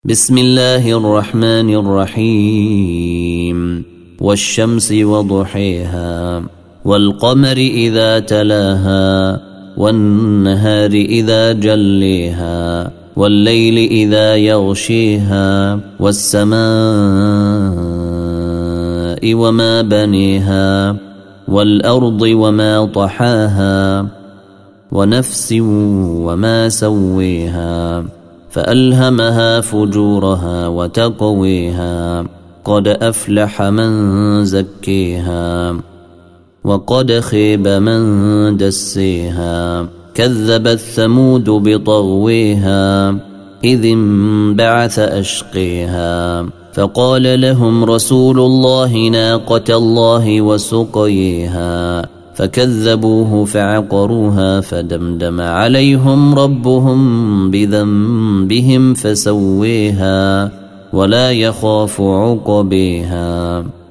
بسم الله الرحمن الرحيم والشمس وضحيها والقمر إذا تلاها والنهار إذا جليها والليل إذا يغشيها والسماء وما بنيها والأرض وما طحاها ونفس وما سويها فألهمها فجورها وتقويها قد أفلح من زكيها وقد خيب من دسيها كذبت ثمود بطغويها إذ انبعث أشقيها فقال لهم رسول الله ناقة الله وسقيها فكذبوه فعقروها فدمدم عليهم ربهم بذنبهم فسويها ولا يخاف عقبيها.